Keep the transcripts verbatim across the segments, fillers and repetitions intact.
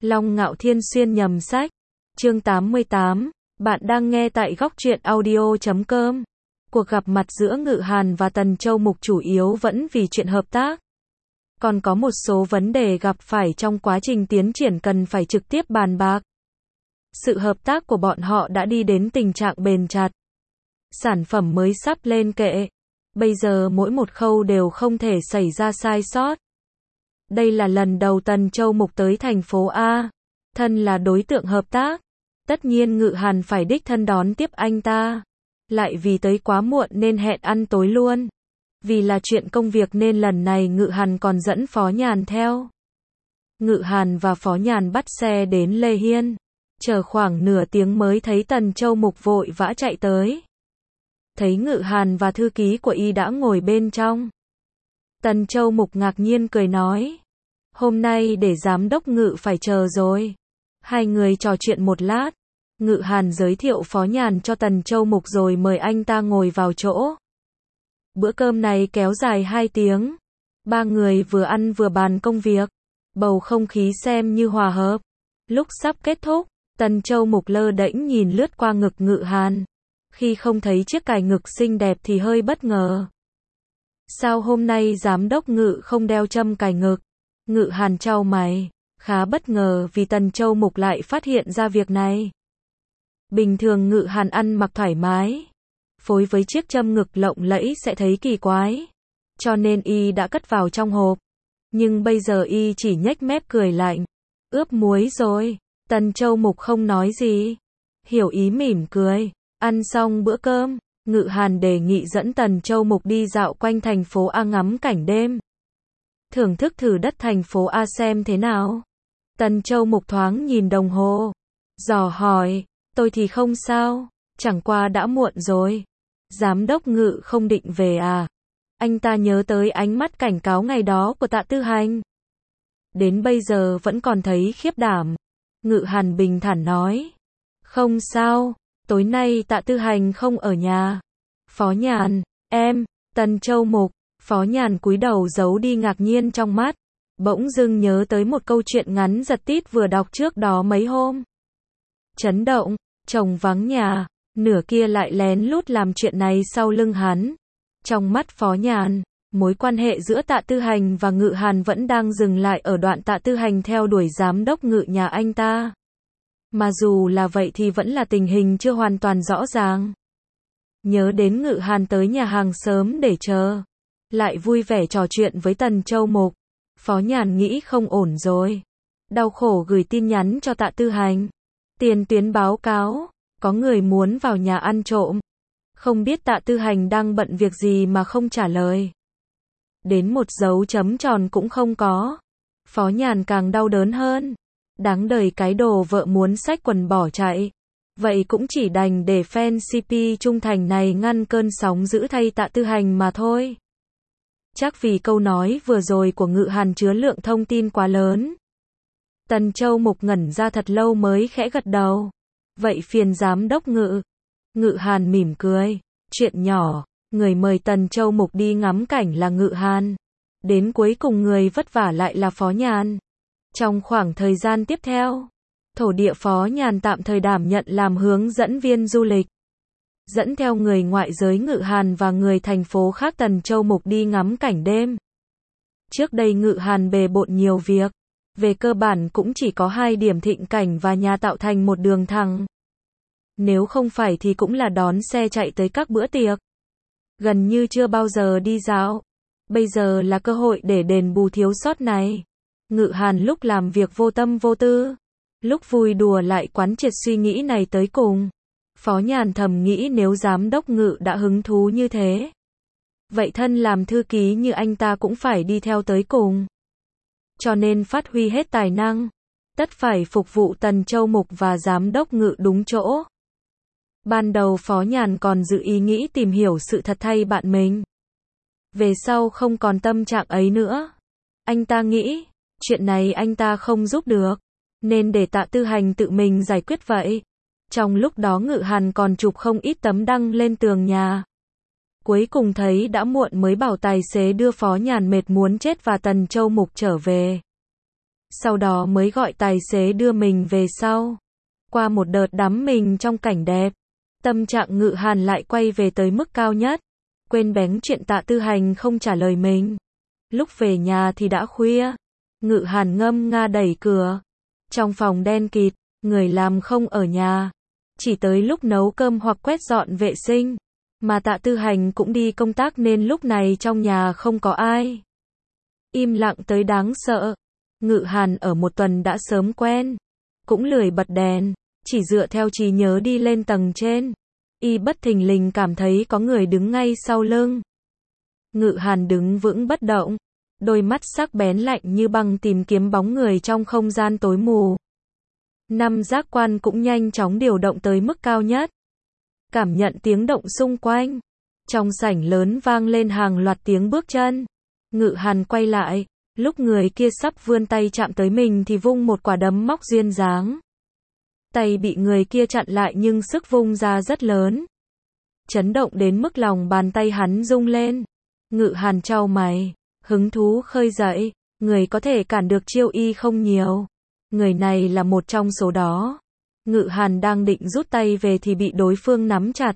Long Ngạo Thiên xuyên nhầm sách. Chương tám mươi tám. Bạn đang nghe tại góc truyện audio chấm com. Cuộc gặp mặt giữa Ngự Hàn và Tần Châu Mục chủ yếu vẫn vì chuyện hợp tác. Còn có một số vấn đề gặp phải trong quá trình tiến triển cần phải trực tiếp bàn bạc. Sự hợp tác của bọn họ đã đi đến tình trạng bền chặt. Sản phẩm mới sắp lên kệ. Bây giờ mỗi một khâu đều không thể xảy ra sai sót. Đây là lần đầu Tần Châu Mục tới thành phố A. Thân là đối tượng hợp tác. Tất nhiên Ngự Hàn phải đích thân đón tiếp anh ta. Lại vì tới quá muộn nên hẹn ăn tối luôn. Vì là chuyện công việc nên lần này Ngự Hàn còn dẫn Phó Nhàn theo. Ngự Hàn và Phó Nhàn bắt xe đến Lê Hiên. Chờ khoảng nửa tiếng mới thấy Tần Châu Mục vội vã chạy tới. Thấy Ngự Hàn và thư ký của y đã ngồi bên trong. Tần Châu Mục ngạc nhiên cười nói. Hôm nay để giám đốc Ngự phải chờ rồi. Hai người trò chuyện một lát. Ngự Hàn giới thiệu Phó Nhàn cho Tần Châu Mục rồi mời anh ta ngồi vào chỗ. Bữa cơm này kéo dài hai tiếng. Ba người vừa ăn vừa bàn công việc. Bầu không khí xem như hòa hợp. Lúc sắp kết thúc, Tần Châu Mục lơ đễnh nhìn lướt qua ngực Ngự Hàn. Khi không thấy chiếc cài ngực xinh đẹp thì hơi bất ngờ. Sao hôm nay giám đốc Ngự không đeo châm cài ngực? Ngự Hàn chau mày, khá bất ngờ vì Tần Châu Mục lại phát hiện ra việc này. Bình thường Ngự Hàn ăn mặc thoải mái, phối với chiếc châm ngực lộng lẫy sẽ thấy kỳ quái. Cho nên y đã cất vào trong hộp. Nhưng bây giờ y chỉ nhếch mép cười lạnh. Ướp muối rồi. Tần Châu Mục không nói gì. Hiểu ý mỉm cười. Ăn xong bữa cơm, Ngự Hàn đề nghị dẫn Tần Châu Mục đi dạo quanh thành phố A ngắm cảnh đêm. Thưởng thức thử đất thành phố A xem thế nào. Tần Châu Mục thoáng nhìn đồng hồ. Dò hỏi, tôi thì không sao, chẳng qua đã muộn rồi. Giám đốc Ngự không định về à? Anh ta nhớ tới ánh mắt cảnh cáo ngày đó của Tạ Tư Hành. Đến bây giờ vẫn còn thấy khiếp đảm. Ngự Hàn bình thản nói. Không sao, tối nay Tạ Tư Hành không ở nhà. Phó Nhàn, em, Tần Châu Mục. Phó Nhàn cúi đầu giấu đi ngạc nhiên trong mắt. Bỗng dưng nhớ tới một câu chuyện ngắn giật tít vừa đọc trước đó mấy hôm. Chấn động, chồng vắng nhà, nửa kia lại lén lút làm chuyện này sau lưng hắn. Trong mắt Phó Nhàn, mối quan hệ giữa Tạ Tư Hành và Ngự Hàn vẫn đang dừng lại ở đoạn Tạ Tư Hành theo đuổi giám đốc Ngự nhà anh ta. Mà dù là vậy thì vẫn là tình hình chưa hoàn toàn rõ ràng. Nhớ đến Ngự Hàn tới nhà hàng sớm để chờ. Lại vui vẻ trò chuyện với Tần Châu Mục. Phó Nhàn nghĩ không ổn rồi. Đau khổ gửi tin nhắn cho Tạ Tư Hành. Tiền tuyến báo cáo, có người muốn vào nhà ăn trộm. Không biết Tạ Tư Hành đang bận việc gì mà không trả lời. Đến một dấu chấm tròn cũng không có. Phó Nhàn càng đau đớn hơn. Đáng đời cái đồ vợ muốn xách quần bỏ chạy. Vậy cũng chỉ đành để fan xê pê trung thành này ngăn cơn sóng dữ thay Tạ Tư Hành mà thôi. Chắc vì câu nói vừa rồi của Ngự Hàn chứa lượng thông tin quá lớn. Tần Châu Mục ngẩn ra thật lâu mới khẽ gật đầu. Vậy phiền giám đốc Ngự. Ngự Hàn mỉm cười. Chuyện nhỏ, người mời Tần Châu Mục đi ngắm cảnh là Ngự Hàn. Đến cuối cùng người vất vả lại là Phó Nhàn. Trong khoảng thời gian tiếp theo, thổ địa Phó Nhàn tạm thời đảm nhận làm hướng dẫn viên du lịch. Dẫn theo người ngoại giới Ngự Hàn và người thành phố khác Tần Châu Mục đi ngắm cảnh đêm. Trước đây Ngự Hàn bề bộn nhiều việc. Về cơ bản cũng chỉ có hai điểm thịnh cảnh và nhà tạo thành một đường thẳng. Nếu không phải thì cũng là đón xe chạy tới các bữa tiệc. Gần như chưa bao giờ đi dạo. Bây giờ là cơ hội để đền bù thiếu sót này. Ngự Hàn lúc làm việc vô tâm vô tư. Lúc vui đùa lại quán triệt suy nghĩ này tới cùng. Phó Nhàn thầm nghĩ nếu giám đốc Ngự đã hứng thú như thế. Vậy thân làm thư ký như anh ta cũng phải đi theo tới cùng. Cho nên phát huy hết tài năng. Tất phải phục vụ Tần Châu Mục và giám đốc Ngự đúng chỗ. Ban đầu Phó Nhàn còn dự ý nghĩ tìm hiểu sự thật thay bạn mình. Về sau không còn tâm trạng ấy nữa. Anh ta nghĩ, chuyện này anh ta không giúp được. Nên để Tạ Tư Hành tự mình giải quyết vậy. Trong lúc đó Ngự Hàn còn chụp không ít tấm đăng lên tường nhà. Cuối cùng thấy đã muộn mới bảo tài xế đưa Phó Nhàn mệt muốn chết và Tần Châu Mục trở về. sau đó mới gọi tài xế đưa mình về sau. Qua một đợt đắm mình trong cảnh đẹp, tâm trạng Ngự Hàn lại quay về tới mức cao nhất. Quên bén chuyện Tạ Tư Hành không trả lời mình. Lúc về nhà thì đã khuya. Ngự Hàn ngâm nga đẩy cửa. Trong phòng đen kịt, người làm không ở nhà. Chỉ tới lúc nấu cơm hoặc quét dọn vệ sinh. Mà Tạ Tư Hành cũng đi công tác nên lúc này trong nhà không có ai. Im lặng tới đáng sợ. Ngự Hàn ở một tuần đã sớm quen. Cũng lười bật đèn. Chỉ dựa theo trí nhớ đi lên tầng trên. Y bất thình lình cảm thấy có người đứng ngay sau lưng. Ngự Hàn đứng vững bất động. Đôi mắt sắc bén lạnh như băng tìm kiếm bóng người trong không gian tối mù. Năm giác quan cũng nhanh chóng điều động tới mức cao nhất. Cảm nhận tiếng động xung quanh. Trong sảnh lớn vang lên hàng loạt tiếng bước chân. Ngự Hàn quay lại. Lúc người kia sắp vươn tay chạm tới mình thì vung một quả đấm móc duyên dáng. Tay bị người kia chặn lại nhưng sức vung ra rất lớn. Chấn động đến mức lòng bàn tay hắn rung lên. Ngự Hàn chau mày. Hứng thú khơi dậy. Người có thể cản được chiêu y không nhiều. Người này là một trong số đó. Ngự Hàn đang định rút tay về thì bị đối phương nắm chặt.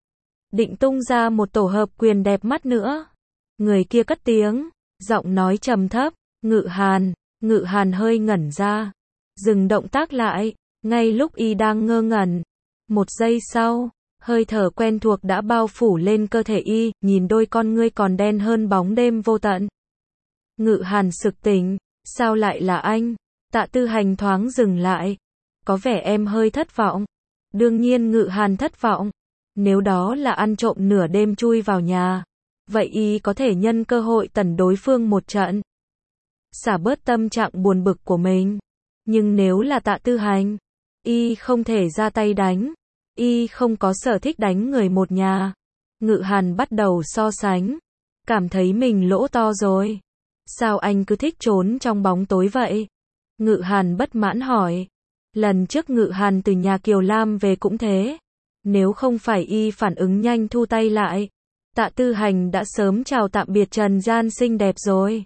Định tung ra một tổ hợp quyền đẹp mắt nữa. Người kia cất tiếng. Giọng nói trầm thấp. Ngự Hàn. Ngự Hàn hơi ngẩn ra. Dừng động tác lại. Ngay lúc y đang ngơ ngẩn. Một giây sau. Hơi thở quen thuộc đã bao phủ lên cơ thể y. Nhìn đôi con ngươi còn đen hơn bóng đêm vô tận. Ngự Hàn sực tỉnh. Sao lại là anh? Tạ Tư Hành thoáng dừng lại. Có vẻ em hơi thất vọng. Đương nhiên Ngự Hàn thất vọng. Nếu đó là ăn trộm nửa đêm chui vào nhà. Vậy y có thể nhân cơ hội tẩn đối phương một trận. Xả bớt tâm trạng buồn bực của mình. Nhưng nếu là Tạ Tư Hành. Y không thể ra tay đánh. Y không có sở thích đánh người một nhà. Ngự Hàn bắt đầu so sánh. Cảm thấy mình lỗ to rồi. Sao anh cứ thích trốn trong bóng tối vậy? Ngự Hàn bất mãn hỏi. Lần trước Ngự Hàn từ nhà Kiều Lam về cũng thế. Nếu không phải y phản ứng nhanh thu tay lại. Tạ Tư Hành đã sớm chào tạm biệt trần gian xinh đẹp rồi.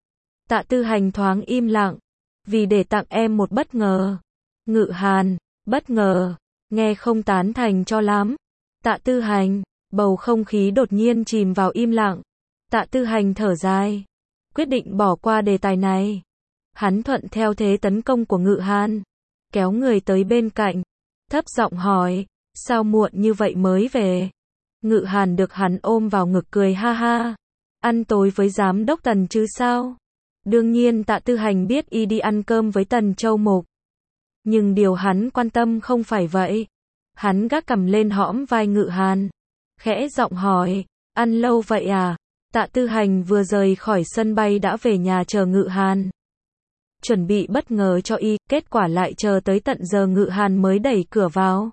Tạ Tư Hành thoáng im lặng. Vì để tặng em một bất ngờ. Ngự Hàn. Bất ngờ. Nghe không tán thành cho lắm. Tạ Tư Hành. Bầu không khí đột nhiên chìm vào im lặng. Tạ Tư Hành thở dài. Quyết định bỏ qua đề tài này. Hắn thuận theo thế tấn công của Ngự Hàn. Kéo người tới bên cạnh. Thấp giọng hỏi. Sao muộn như vậy mới về? Ngự Hàn được hắn ôm vào ngực cười ha ha. Ăn tối với giám đốc Tần chứ sao? Đương nhiên Tạ Tư Hành biết y đi ăn cơm với Tần Châu Mục. Nhưng điều hắn quan tâm không phải vậy. Hắn gác cằm lên hõm vai Ngự Hàn. Khẽ giọng hỏi. Ăn lâu vậy à? Tạ Tư Hành vừa rời khỏi sân bay đã về nhà chờ Ngự Hàn. Chuẩn bị bất ngờ cho y, kết quả lại chờ tới tận giờ Ngự Hàn mới đẩy cửa vào.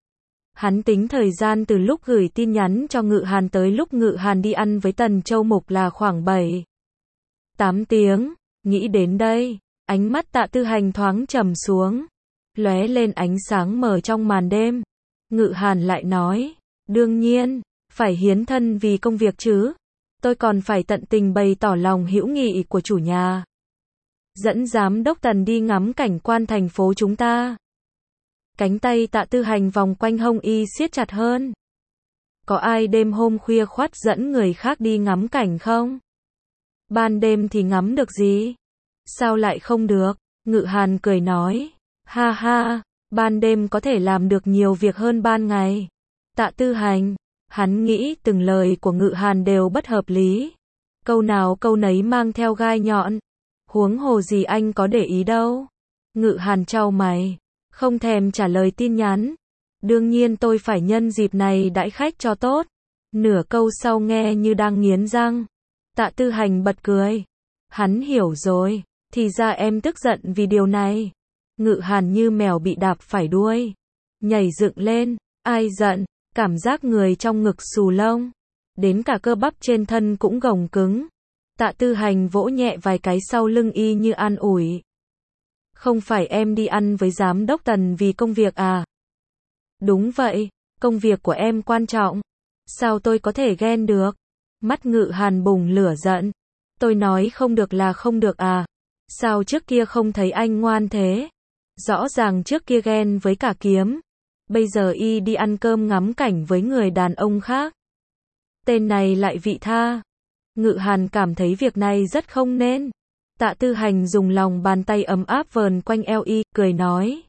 Hắn tính thời gian từ lúc gửi tin nhắn cho Ngự Hàn tới lúc Ngự Hàn đi ăn với Tần Châu Mục là khoảng bảy, tám tiếng. Nghĩ đến đây, ánh mắt Tạ Tư Hành thoáng trầm xuống. Lóe lên ánh sáng mờ trong màn đêm. Ngự Hàn lại nói. Đương nhiên, phải hiến thân vì công việc chứ. Tôi còn phải tận tình bày tỏ lòng hữu nghị của chủ nhà. Dẫn giám đốc Tần đi ngắm cảnh quan thành phố chúng ta. Cánh tay Tạ Tư Hành vòng quanh hông y siết chặt hơn. Có ai đêm hôm khuya khoắt dẫn người khác đi ngắm cảnh không? Ban đêm thì ngắm được gì? Sao lại không được? Ngự Hàn cười nói. Ha ha, ban đêm có thể làm được nhiều việc hơn ban ngày. Tạ Tư Hành. Hắn nghĩ từng lời của Ngự Hàn đều bất hợp lý. Câu nào câu nấy mang theo gai nhọn. Huống hồ gì anh có để ý đâu. Ngự Hàn chau mày. Không thèm trả lời tin nhắn. Đương nhiên tôi phải nhân dịp này đãi khách cho tốt. Nửa câu sau nghe như đang nghiến răng. Tạ Tư Hành bật cười. Hắn hiểu rồi. Thì ra em tức giận vì điều này. Ngự Hàn như mèo bị đạp phải đuôi. Nhảy dựng lên. Ai giận? Cảm giác người trong ngực xù lông. Đến cả cơ bắp trên thân cũng gồng cứng. Tạ Tư Hành vỗ nhẹ vài cái sau lưng y như an ủi. Không phải em đi ăn với giám đốc Tần vì công việc à? Đúng vậy, công việc của em quan trọng. Sao tôi có thể ghen được? Mắt Ngự Hàn bùng lửa giận. Tôi nói không được là không được à? Sao trước kia không thấy anh ngoan thế? Rõ ràng trước kia ghen với cả kiếm. Bây giờ y đi ăn cơm ngắm cảnh với người đàn ông khác. Tên này lại vị tha. Ngự Hàn cảm thấy việc này rất không nên. Tạ Tư Hành dùng lòng bàn tay ấm áp vờn quanh eo y, cười nói.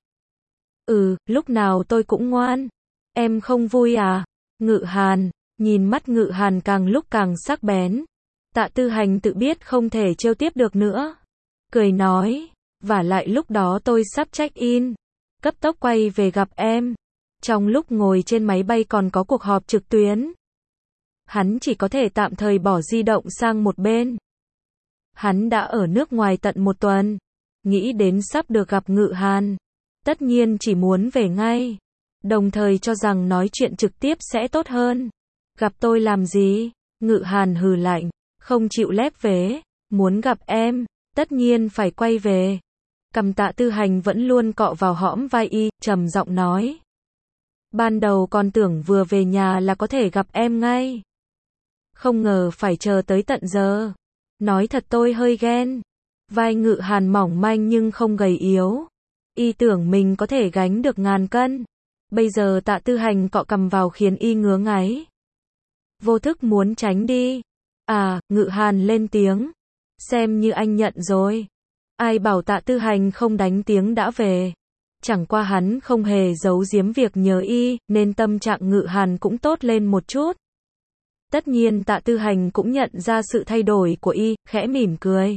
Ừ, lúc nào tôi cũng ngoan. Em không vui à? Ngự Hàn, nhìn mắt Ngự Hàn càng lúc càng sắc bén. Tạ Tư Hành tự biết không thể trêu tiếp được nữa. Cười nói, vả lại lúc đó tôi sắp check in. Cấp tốc quay về gặp em. Trong lúc ngồi trên máy bay còn có cuộc họp trực tuyến. Hắn chỉ có thể tạm thời bỏ di động sang một bên. Hắn đã ở nước ngoài tận một tuần. Nghĩ đến sắp được gặp Ngự Hàn. Tất nhiên chỉ muốn về ngay. Đồng thời cho rằng nói chuyện trực tiếp sẽ tốt hơn. Gặp tôi làm gì? Ngự Hàn hừ lạnh. Không chịu lép vế. Muốn gặp em. Tất nhiên phải quay về. Cầm Tạ Tư Hành vẫn luôn cọ vào hõm vai y, trầm giọng nói. Ban đầu còn tưởng vừa về nhà là có thể gặp em ngay. Không ngờ phải chờ tới tận giờ. Nói thật tôi hơi ghen. Vai Ngự Hàn mỏng manh nhưng không gầy yếu. Y tưởng mình có thể gánh được ngàn cân. Bây giờ Tạ Tư Hành cọ cầm vào khiến y ngứa ngáy. Vô thức muốn tránh đi. À, Ngự Hàn lên tiếng. Xem như anh nhận rồi. Ai bảo Tạ Tư Hành không đánh tiếng đã về. Chẳng qua hắn không hề giấu giếm việc nhớ y, nên tâm trạng Ngự Hàn cũng tốt lên một chút. Tất nhiên Tạ Tư Hành cũng nhận ra sự thay đổi của y, khẽ mỉm cười.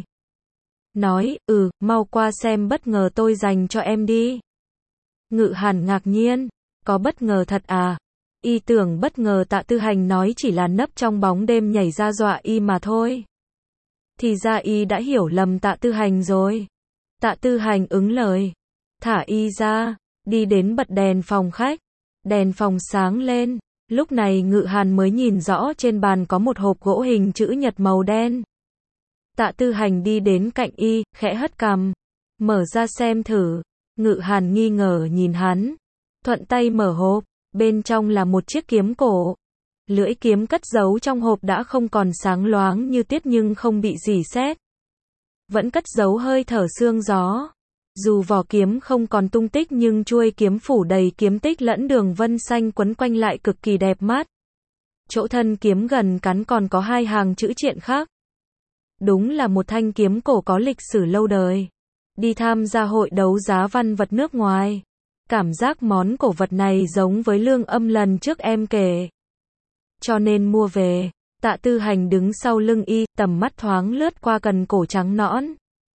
Nói, ừ, mau qua xem bất ngờ tôi dành cho em đi. Ngự Hàn ngạc nhiên, có bất ngờ thật à? Y tưởng bất ngờ Tạ Tư Hành nói chỉ là nấp trong bóng đêm nhảy ra dọa y mà thôi. Thì ra y đã hiểu lầm Tạ Tư Hành rồi. Tạ Tư Hành ứng lời. Thả y ra, đi đến bật đèn phòng khách. Đèn phòng sáng lên. Lúc này Ngự Hàn mới nhìn rõ trên bàn có một hộp gỗ hình chữ nhật màu đen. Tạ Tư Hành đi đến cạnh y, khẽ hất cằm. Mở ra xem thử. Ngự Hàn nghi ngờ nhìn hắn. Thuận tay mở hộp. Bên trong là một chiếc kiếm cổ. Lưỡi kiếm cất giấu trong hộp đã không còn sáng loáng như tiết nhưng không bị rỉ sét. Vẫn cất giấu hơi thở sương gió. Dù vỏ kiếm không còn tung tích nhưng chuôi kiếm phủ đầy kiếm tích lẫn đường vân xanh quấn quanh lại cực kỳ đẹp mắt. Chỗ thân kiếm gần cắn còn có hai hàng chữ triện khác. Đúng là một thanh kiếm cổ có lịch sử lâu đời. Đi tham gia hội đấu giá văn vật nước ngoài. Cảm giác món cổ vật này giống với Lương Âm lần trước em kể. Cho nên mua về. Tạ Tư Hành đứng sau lưng y, tầm mắt thoáng lướt qua cần cổ trắng nõn.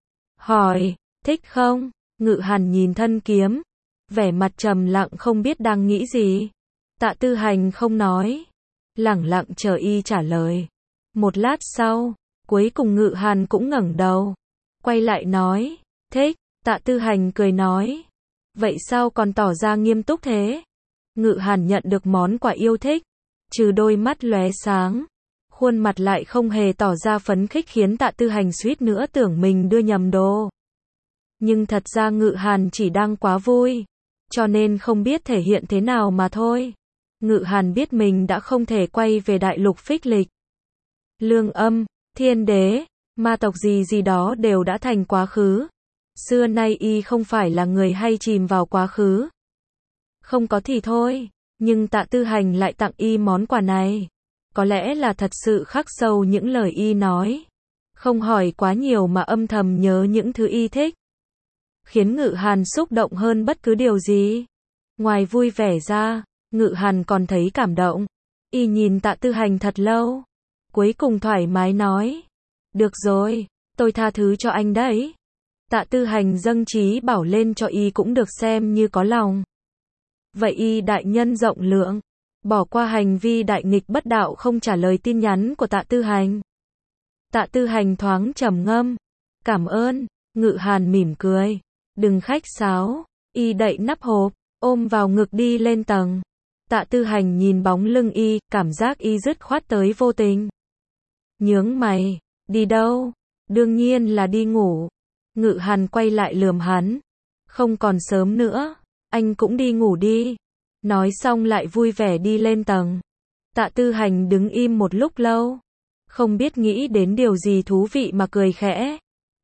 Hỏi, thích không? Ngự Hàn nhìn thân kiếm. Vẻ mặt trầm lặng không biết đang nghĩ gì. Tạ Tư Hành không nói. Lẳng lặng chờ y trả lời. Một lát sau, cuối cùng Ngự Hàn cũng ngẩng đầu. Quay lại nói, thích. Tạ Tư Hành cười nói. Vậy sao còn tỏ ra nghiêm túc thế? Ngự Hàn nhận được món quà yêu thích. Trừ đôi mắt lóe sáng. Khuôn mặt lại không hề tỏ ra phấn khích khiến Tạ Tư Hành suýt nữa tưởng mình đưa nhầm đồ. Nhưng thật ra Ngự Hàn chỉ đang quá vui. Cho nên không biết thể hiện thế nào mà thôi. Ngự Hàn biết mình đã không thể quay về đại lục phích lịch. Lương Âm, Thiên Đế, ma tộc gì gì đó đều đã thành quá khứ. Xưa nay y không phải là người hay chìm vào quá khứ. Không có thì thôi. Nhưng Tạ Tư Hành lại tặng y món quà này. Có lẽ là thật sự khắc sâu những lời y nói. Không hỏi quá nhiều mà âm thầm nhớ những thứ y thích. Khiến Ngự Hàn xúc động hơn bất cứ điều gì. Ngoài vui vẻ ra, Ngự Hàn còn thấy cảm động. Y nhìn Tạ Tư Hành thật lâu. Cuối cùng thoải mái nói. Được rồi, tôi tha thứ cho anh đấy. Tạ Tư Hành dâng trí bảo lên cho y cũng được xem như có lòng. Vậy y đại nhân rộng lượng. Bỏ qua hành vi đại nghịch bất đạo không trả lời tin nhắn của Tạ Tư Hành. Tạ Tư Hành thoáng trầm ngâm. Cảm ơn. Ngự Hàn mỉm cười. Đừng khách sáo. Y đậy nắp hộp, ôm vào ngực đi lên tầng. Tạ Tư Hành nhìn bóng lưng y, cảm giác y dứt khoát tới vô tình. Nhướng mày. Đi đâu? Đương nhiên là đi ngủ. Ngự Hàn quay lại lườm hắn. Không còn sớm nữa. Anh cũng đi ngủ đi. Nói xong lại vui vẻ đi lên tầng. Tạ Tư Hành đứng im một lúc lâu. Không biết nghĩ đến điều gì thú vị mà cười khẽ.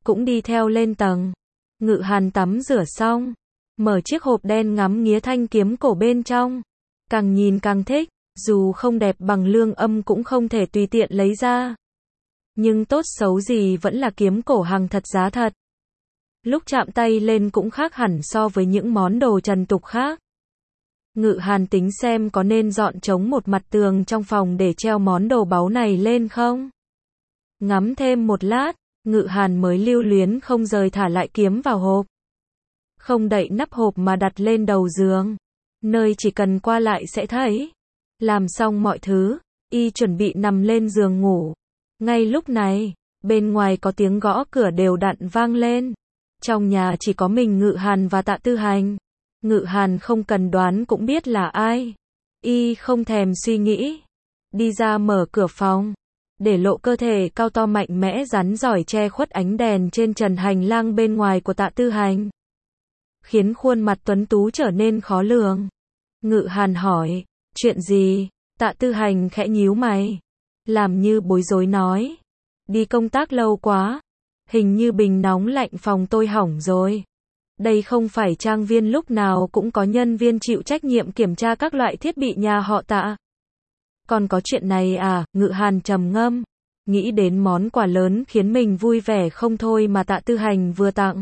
cũng đi theo lên tầng. Ngự Hàn tắm rửa xong, mở chiếc hộp đen ngắm nghía thanh kiếm cổ bên trong. Càng nhìn càng thích, dù không đẹp bằng Lương Âm cũng không thể tùy tiện lấy ra. Nhưng tốt xấu gì vẫn là kiếm cổ hàng thật giá thật. Lúc chạm tay lên cũng khác hẳn so với những món đồ trần tục khác. Ngự Hàn tính xem có nên dọn trống một mặt tường trong phòng để treo món đồ báu này lên không. Ngắm thêm một lát, Ngự Hàn mới lưu luyến không rời thả lại kiếm vào hộp. Không đậy nắp hộp mà đặt lên đầu giường, nơi chỉ cần qua lại sẽ thấy. Làm xong mọi thứ, y chuẩn bị nằm lên giường ngủ. Ngay lúc này, bên ngoài có tiếng gõ cửa đều đặn vang lên. Trong nhà chỉ có mình Ngự Hàn và Tạ Tư Hành. Ngự Hàn không cần đoán cũng biết là ai. Y không thèm suy nghĩ, đi ra mở cửa phòng, để lộ cơ thể cao to mạnh mẽ rắn giỏi che khuất ánh đèn trên trần hành lang bên ngoài của Tạ Tư Hành, khiến khuôn mặt tuấn tú trở nên khó lường. Ngự Hàn hỏi, chuyện gì? Tạ Tư Hành khẽ nhíu mày, làm như bối rối nói, đi công tác lâu quá, hình như bình nóng lạnh phòng tôi hỏng rồi. Đây không phải trang viên lúc nào cũng có nhân viên chịu trách nhiệm kiểm tra các loại thiết bị nhà họ Tạ. Còn có chuyện này à? Ngự Hàn trầm ngâm, nghĩ đến món quà lớn khiến mình vui vẻ không thôi mà Tạ Tư Hành vừa tặng.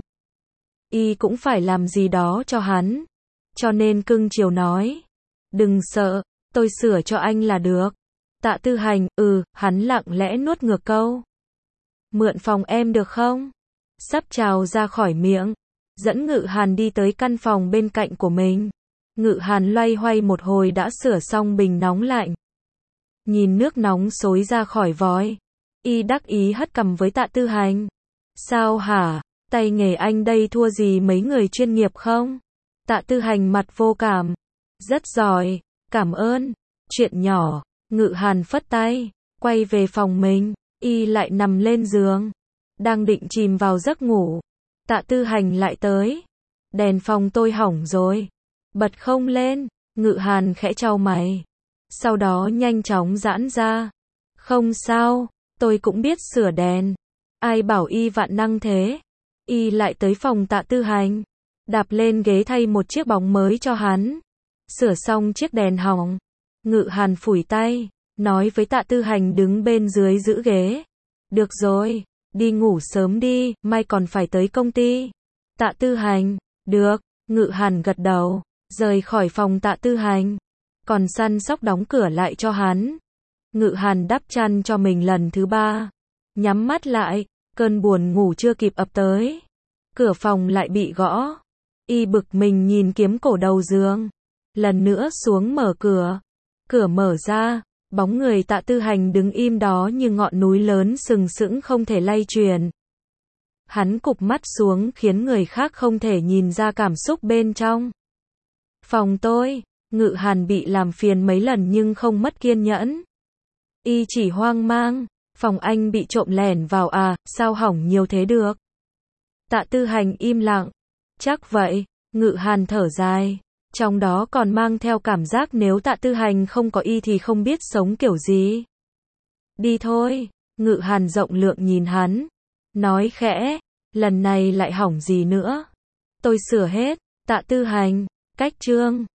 Y cũng phải làm gì đó cho hắn, cho nên cưng chiều nói, đừng sợ, tôi sửa cho anh là được. Tạ Tư Hành, ừ, hắn lặng lẽ nuốt ngược câu, mượn phòng em được không? Sắp trào ra khỏi miệng, dẫn Ngự Hàn đi tới căn phòng bên cạnh của mình. Ngự Hàn loay hoay một hồi đã sửa xong bình nóng lạnh. Nhìn nước nóng xối ra khỏi vòi, y đắc ý hất cằm với Tạ Tư Hành. Sao hả? Tay nghề anh đây thua gì mấy người chuyên nghiệp không? Tạ Tư Hành mặt vô cảm. Rất giỏi, cảm ơn. Chuyện nhỏ. Ngự Hàn phất tay, quay về phòng mình, y lại nằm lên giường, đang định chìm vào giấc ngủ. Tạ Tư Hành lại tới. Đèn phòng tôi hỏng rồi, bật không lên. Ngự Hàn khẽ chau mày, sau đó nhanh chóng giãn ra. Không sao, tôi cũng biết sửa đèn. Ai bảo y vạn năng thế? Y lại tới phòng Tạ Tư Hành, đạp lên ghế thay một chiếc bóng mới cho hắn. Sửa xong chiếc đèn hỏng, Ngự Hàn phủi tay, nói với Tạ Tư Hành đứng bên dưới giữ ghế. Được rồi, đi ngủ sớm đi, mai còn phải tới công ty. Tạ Tư Hành, được. Ngự Hàn gật đầu, rời khỏi phòng Tạ Tư Hành, còn săn sóc đóng cửa lại cho hắn. Ngự Hàn đắp chăn cho mình lần thứ ba, nhắm mắt lại, cơn buồn ngủ chưa kịp ập tới. Cửa phòng lại bị gõ. Y bực mình nhìn kiếm cổ đầu giường, lần nữa xuống mở cửa. Cửa mở ra, bóng người Tạ Tư Hành đứng im đó như ngọn núi lớn sừng sững không thể lay chuyển. Hắn cụp mắt xuống khiến người khác không thể nhìn ra cảm xúc bên trong. Phòng tôi. Ngự Hàn bị làm phiền mấy lần nhưng không mất kiên nhẫn. Y chỉ hoang mang, phòng anh bị trộm lẻn vào à, sao hỏng nhiều thế được? Tạ Tư Hành im lặng. Chắc vậy. Ngự Hàn thở dài, trong đó còn mang theo cảm giác nếu Tạ Tư Hành không có y thì không biết sống kiểu gì. Đi thôi. Ngự Hàn rộng lượng nhìn hắn, nói khẽ, lần này lại hỏng gì nữa? Tôi sửa hết. Tạ Tư Hành, cách chương